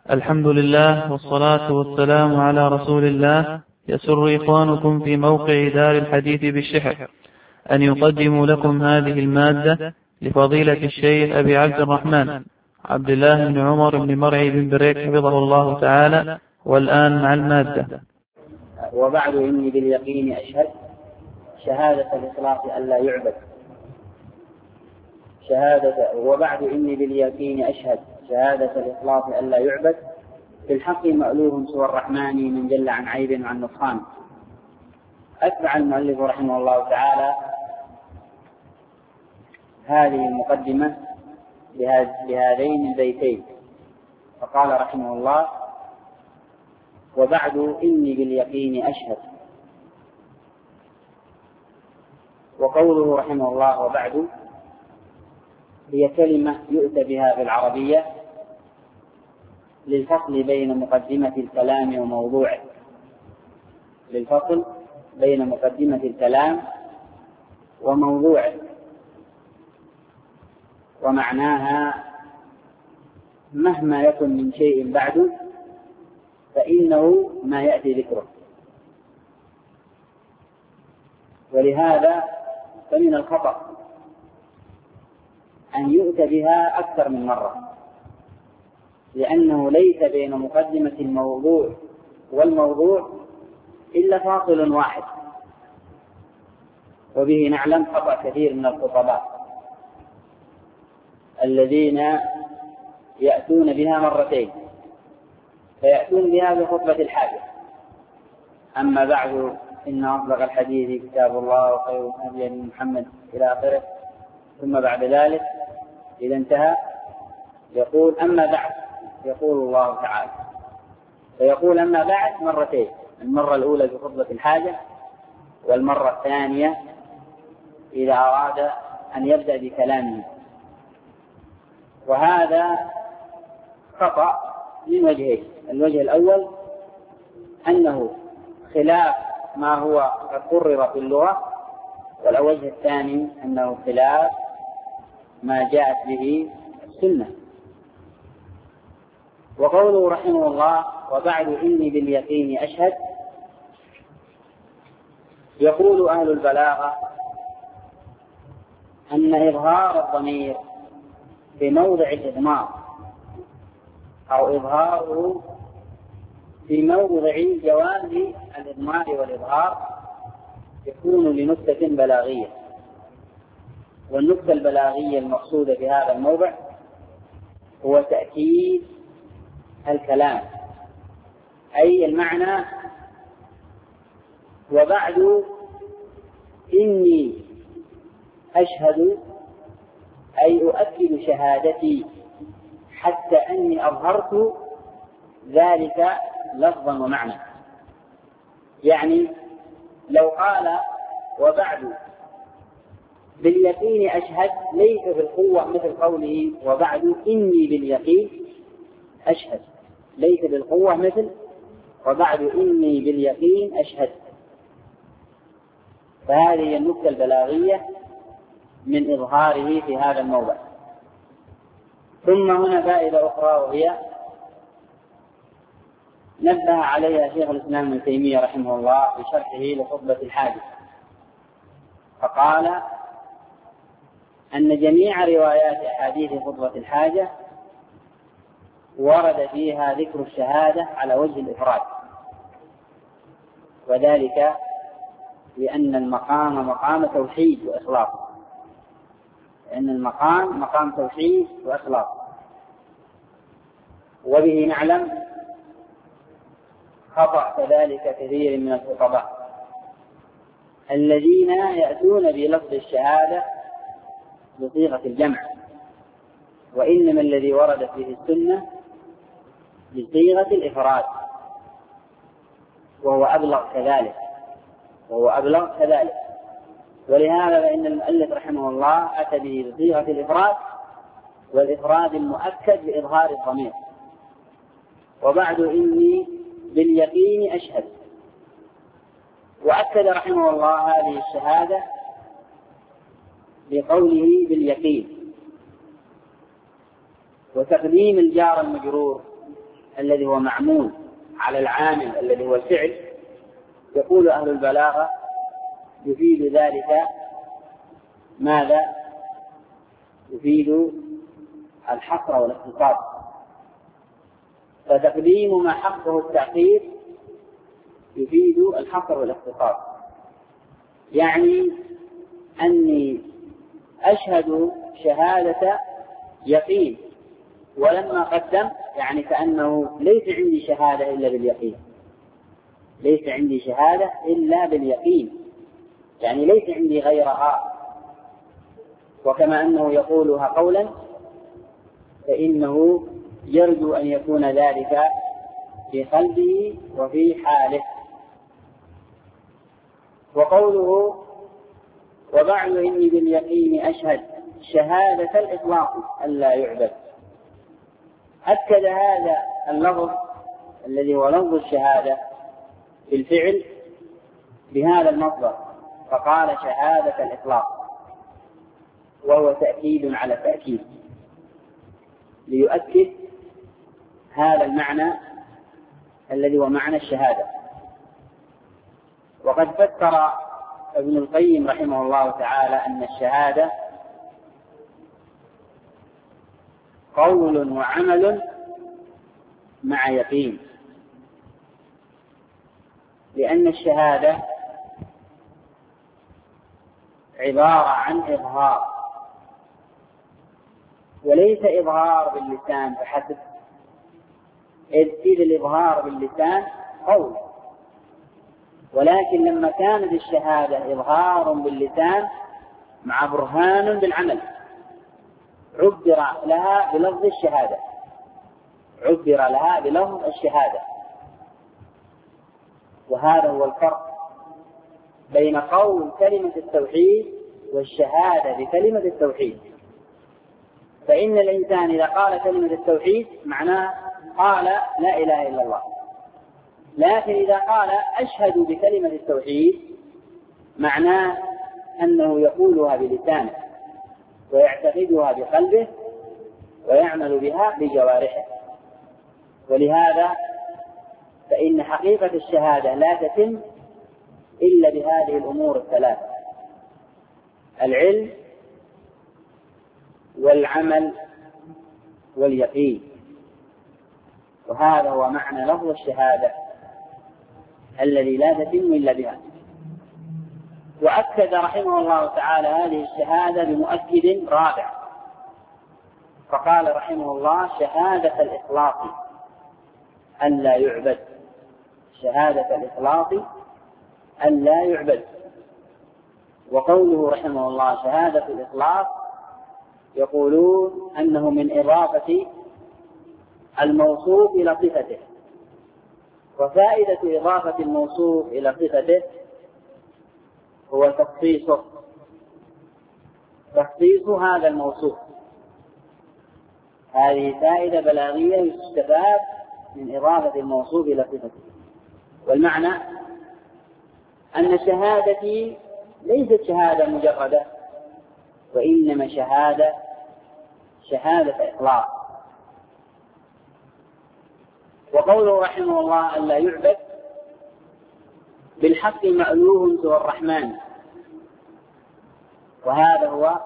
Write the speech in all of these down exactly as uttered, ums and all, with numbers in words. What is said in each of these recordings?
الحمد لله والصلاة والسلام على رسول الله. يسر إخوانكم في موقع دار الحديث بالشحر أن يقدموا لكم هذه المادة لفضيلة الشيخ أبي عبد الرحمن عبد الله بن عمر بن مرعي بن بريك حفظه الله تعالى. والآن مع المادة. وبعد إني باليقين أشهد شهادة الإخلاص ألا يعبد شهادة وبعد إني باليقين أشهد شهادة الإخلاص ألا يعبد في الحق مألوه سوى الرحمن من جل عن عيب وعن نقصان. أتبع المؤلف رحمه الله تعالى هذه المقدمة بهذين البيتين، فقال رحمه الله: وبعد إني باليقين أشهد. وقوله رحمه الله وبعد هي كلمة يؤتى بها في العربية للفصل بين مقدمة الكلام وموضوعه للفصل بين مقدمة الكلام وموضوعه ومعناها مهما يكن من شيء بعد فإنه ما يأتي ذكره. ولهذا فمن الخطأ أن يؤتى بها أكثر من مرة، لأنه ليس بين مقدمة الموضوع والموضوع إلا فاصل واحد، وبه نعلم خطأ كثير من الخطباء الذين يأتون بها مرتين، فيأتون بها بخطبة الحاجة: أما بعد إن أصدق الحديث كتاب الله وخير الهدي هدي محمد إلى آخره، ثم بعد ذلك إذا انتهى يقول أما بعد يقول الله تعالى، فيقول أما بعد مرتين، المرة الأولى بخطبة الحاجة، والمرة الثانية إذا أراد أن يبدأ بكلامه. وهذا خطأ من وجهين: الوجه الأول أنه خلاف ما هو قد قرر في اللغة، والوجه الثاني أنه خلاف ما جاءت به السنة. وقوله رحمه الله وبعد إني باليقين أشهد، يقول أهل البلاغة أن إظهار الضمير في موضع الإضمار أو إظهاره في موضع جواز الإضمار والإظهار يكون لنكتة بلاغية، والنكتة البلاغية المقصودة في هذا الموضع هو تأكيد الكلام، أي المعنى وبعد إني أشهد أي أؤكد شهادتي حتى أني أظهرت ذلك لفظا ومعنى. يعني لو قال وبعد باليقين أشهد ليس بالقوة مثل قوله وبعد إني باليقين أشهد، ليس بالقوة مثل وبعد إني باليقين أشهد. فهذه النكتة البلاغية من إظهاره في هذا الموضع. ثم هنا فائدة أخرى، وهي نبه عليها شيخ الإسلام ابن تيمية رحمه الله في شرحه لخطبة الحاجة، فقال أن جميع روايات أحاديث خطبة الحاجة ورد فيها ذكر الشهادة على وجه الإفراد، وذلك لأن المقام مقام توحيد وإخلاص، لأن المقام مقام توحيد وإخلاص. وبه نعلم خطأ كذلك كثير من الخطباء الذين يأتون بلفظ الشهادة بصيغة الجمع، وإنما الذي ورد فيه السنة بصيغة الإفراد، وهو أبلغ كذلك وهو أبلغ كذلك ولهذا فإن المؤلف رحمه الله أتى به بصيغة الإفراد، والإفراد المؤكد بإظهار الضمير: وبعد إني باليقين أشهد. وأكد رحمه الله هذه الشهادة بقوله باليقين، وتقديم الجار المجرور الذي هو معمول على العامل الذي هو الفعل، يقول أهل البلاغة يفيد ذلك ماذا؟ يفيد الحصر والاختصاص، فتقديم ما حقه التأخير يفيد الحصر والاختصاص، يعني أني أشهد شهادة يقين ولما قدم، يعني كأنه ليس عندي شهادة إلا باليقين، ليس عندي شهادة إلا باليقين، يعني ليس عندي غيرها. وكما أنه يقولها قولا فإنه يرجو أن يكون ذلك في قلبه وفي حاله. وقوله وبعد إني باليقين أشهد شهادة الإطلاق ألا يعبد، أكد هذا اللفظ الذي هو لفظ الشهادة بالفعل بهذا المصدر، فقال شهادة الإطلاق، وهو تأكيد على تأكيد ليؤكد هذا المعنى الذي هو معنى الشهادة. وقد فسر ابن القيم رحمه الله تعالى أن الشهادة قول وعمل مع يقين، لأن الشهادة عبارة عن إظهار، وليس إظهار باللسان فحسب، إذ الإظهار باللسان قول، ولكن لما كانت الشهادة إظهار باللسان مع برهان بالعمل عبر لها بلفظ الشهادة، عبر لها بلفظ الشهادة. وهذا هو الفرق بين قول كلمة التوحيد والشهادة بكلمة التوحيد. فإن الإنسان إذا قال كلمة التوحيد معناه قال لا إله إلا الله، لكن إذا قال أشهد بكلمة التوحيد معناه أنه يقولها بلسانه ويعتقدها بقلبه ويعمل بها بجوارحه. ولهذا فإن حقيقة الشهادة لا تتم إلا بهذه الأمور الثلاثة: العلم والعمل واليقين. وهذا هو معنى لفظ الشهادة الذي لا تتم إلا بها. وأكد رحمه الله تعالى هذه الشهادة بمؤكد رابع، فقال رحمه الله شهادة الإخلاص ألا يعبد، شهادة الإخلاص ألا يعبد. وقوله رحمه الله شهادة الإخلاص يقولون أنه من إضافة الموصوف إلى صفته، وفائدة إضافة الموصوف إلى صفته هو تخصيصه، تخصيص هذا الموصوف. هذه فائدة بلاغية يستفاد من إضافة الموصوف إلى صفته. والمعنى أن شهادتي ليست شهادة مجردة، وإنما شهادة شهادة إخلاص. وقوله رحمه الله ألا يعبد بالحق مألوه سوى الرحمن، وهذا هو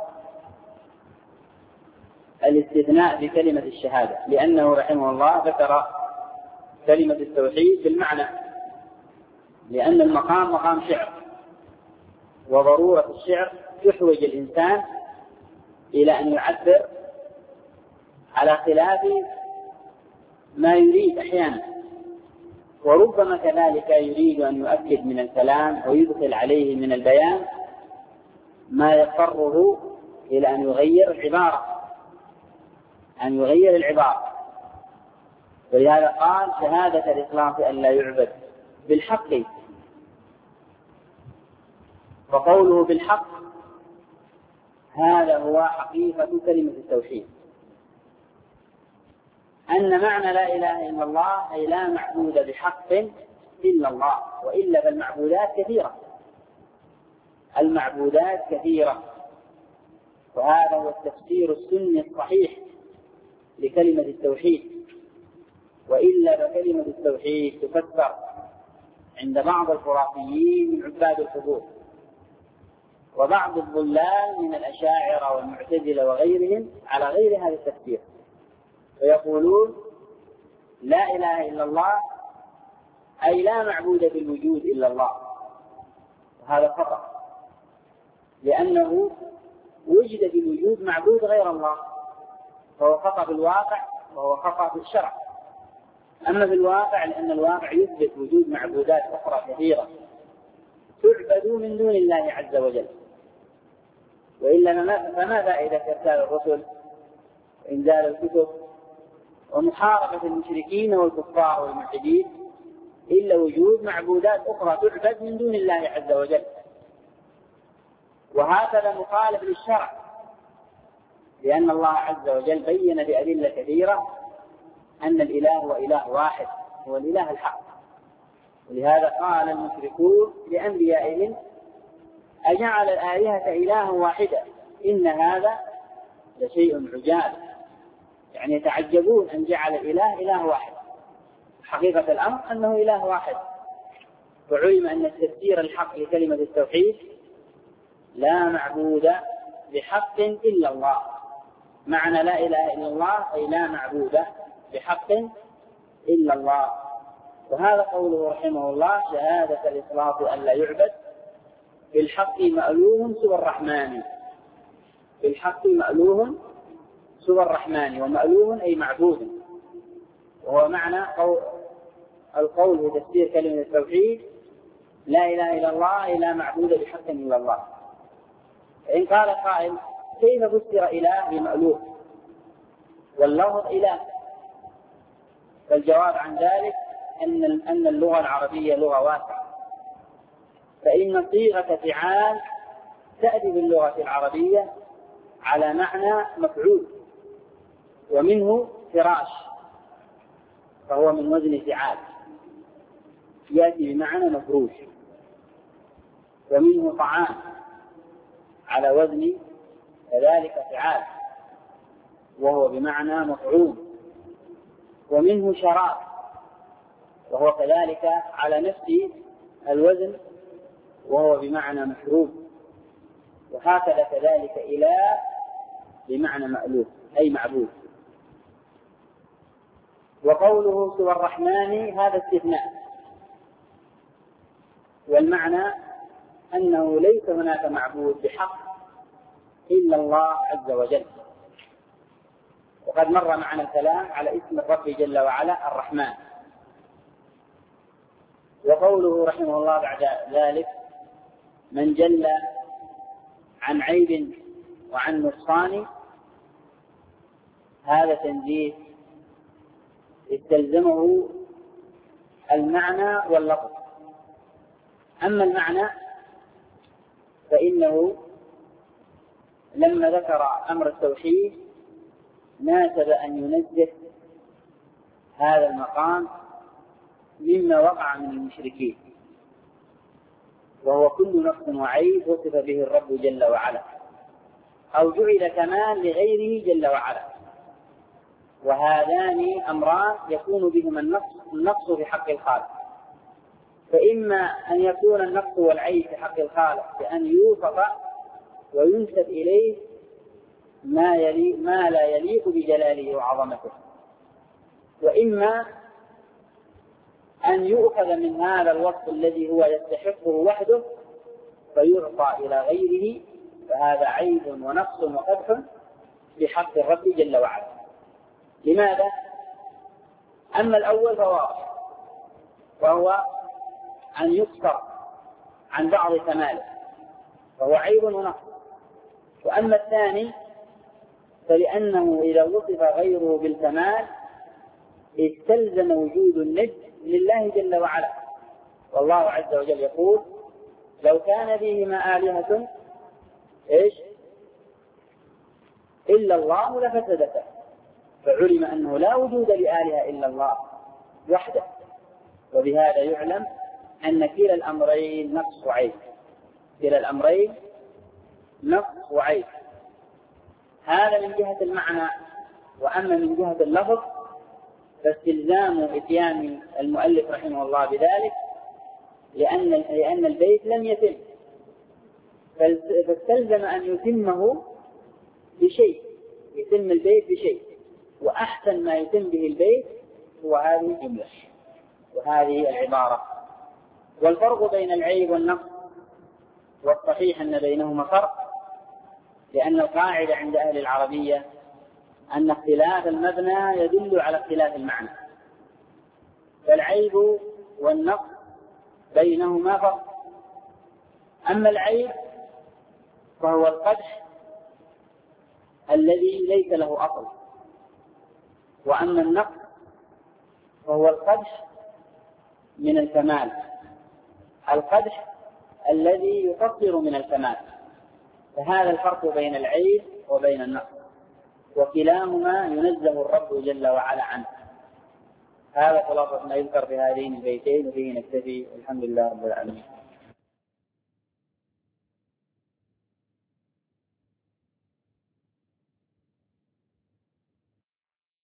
الاستثناء بكلمة الشهادة، لأنه رحمه الله ذكر كلمة التوحيد بالمعنى، لأن المقام مقام شعر، وضرورة الشعر يحوج الإنسان إلى أن يعبر على خلاف ما يريد أحيانا، وربما كذلك يريد أن يؤكد من الكلام ويدخل عليه من البيان ما يضطره إلى أن يغير العبارة، أن يغير العبارة. ولهذا قال شهادة الإخلاص أن لا يعبد بالحق. فقوله بالحق هذا هو حقيقة كلمة التوحيد، أن معنى لا إله إلا الله أي لا معبود بحق إلا الله، وإلا فالمعبودات كثيرة، المعبودات كثيرة. وهذا هو التفسير السني الصحيح لكلمة التوحيد، وإلا إلا فكلمة التوحيد تفسر عند بعض الخرافيين من عباد القبور وبعض الضلال من الأشاعرة والمعتزلة وغيرهم على غير هذا التفسير، ويقولون لا إله إلا الله أي لا معبود بالوجود إلا الله، وهذا خطأ، لأنه وجد بالوجود معبود غير الله، فهو خطأ بالواقع وهو خطأ في الشرع. أما في الواقع لأن الواقع يثبت وجود معبودات أخرى كثيرة تعبد من دون الله عز وجل، وإلا فما فائدة إرسال الرسل وإنزال الكتب ومحاربة المشركين والكفار والملحدين إلا وجود معبودات أخرى تعبد من دون الله عز وجل. وهكذا مخالف للشرع، لأن الله عز وجل بين بأدلة كثيرة أن الإله هو إله واحد، هو الإله الحق. ولهذا قال المشركون لأنبيائهم أجعل الآلهة إلها واحدا إن هذا لشيء عجاب، يعني يتعجبون أن جعل الإله إله واحد، حقيقة الأمر أنه إله واحد. وعلم أن التفسير الحق لكلمة التوحيد لا معبود بحق إلا الله، معنى لا إله إلا الله أي لا معبود بحق إلا الله. وهذا قوله رحمه الله شهادة الإخلاص أن لا يعبد بالحق مألوه سوى الرحمن، بالحق مألوه سوى الرحمن، ومألوه أي معبود، وهو معنى قول القول في تفسير كلمة التوحيد لا إله إلا الله أي لا معبود بحق إلا الله. إن قال قائل كيف فسر إله بمألوه واللفظ إله؟ فالجواب عن ذلك أن أن اللغة العربية لغة واسعة، فإن صيغة فعال تأتي باللغة العربية على معنى مفعول، ومنه فراش فهو من وزن فعال يأتي بمعنى مفروش، ومنه طعام على وزن كذلك فعال وهو بمعنى مطعوم، ومنه شراب وهو كذلك على نفس الوزن وهو بمعنى مشروب، وهكذا كذلك إله بمعنى مألوف أي معبود. وقوله سوى الرحمن هذا استثناء، والمعنى أنه ليس هناك معبود بحق إلا الله عز وجل. وقد مر معنا الكلام على اسم الرب جل وعلا الرحمن. وقوله رحمه الله بعد ذلك من جل عن عيب وعن نقصان، هذا تنزيه استلزمه المعنى واللفظ. أما المعنى فإنه لما ذكر أمر التوحيد ناسب أن ينزه هذا المقام مما وقع من المشركين، وهو كل نقص وعيب وصف به الرب جل وعلا أو جعل كمال لغيره جل وعلا، وهذان أمران يكون بهما النقص النقص في حق الخالق، فإما أن يكون النقص والعيب في حق الخالق بأن يوصف وينسب إليه ما, يلي ما لا يليق بجلاله وعظمته، وإما أن يؤخذ من هذا الوصف الذي هو يستحقه وحده فيعطى إلى غيره، فهذا عيب ونقص وقدح بحق الرب جل وعلا. لماذا؟ أما الأول فواضح، وهو أن يقصر عن بعض كماله فهو عيب ونقص. وأما الثاني فلأنه إذا وصف غيره بالكمال استلزم وجود الند لله جل وعلا، والله عز وجل يقول لو كان فيهما آلهة إيش إلا الله لفسدتا، فعلم أنه لا وجود لآلهة إلا الله وحده. وبهذا يعلم أن كلا الأمرين نقص وعيب، كلا الأمرين نقص وعيب. هذا من جهة المعنى. وأما من جهة اللفظ فاستلزام إتيان المؤلف رحمه الله بذلك لأن لأن البيت لم يتم، فاستلزم أن يتمه بشيء، يتم البيت بشيء، وأحسن ما يتم به البيت هو هذه الجملة وهذه العبارة. والفرق بين العيب والنقص والصحيح أن بينهما فرق، لأن القاعدة عند أهل العربية أن اختلاف المبنى يدل على اختلاف المعنى، فالعيب والنقص بينهما فرق. أما العيب فهو القدح الذي ليس له أصل، وأما النقص فهو القدح من الكمال، القدح الذي يقصر من الكمال. فهذا الفرق بين العيب وبين النقص، وكلاهما ينزه الرب جل وعلا عنه. هذا خلاصة ما يذكر في هذين البيتين، وفيه نكتفي. الحمد لله رب العالمين.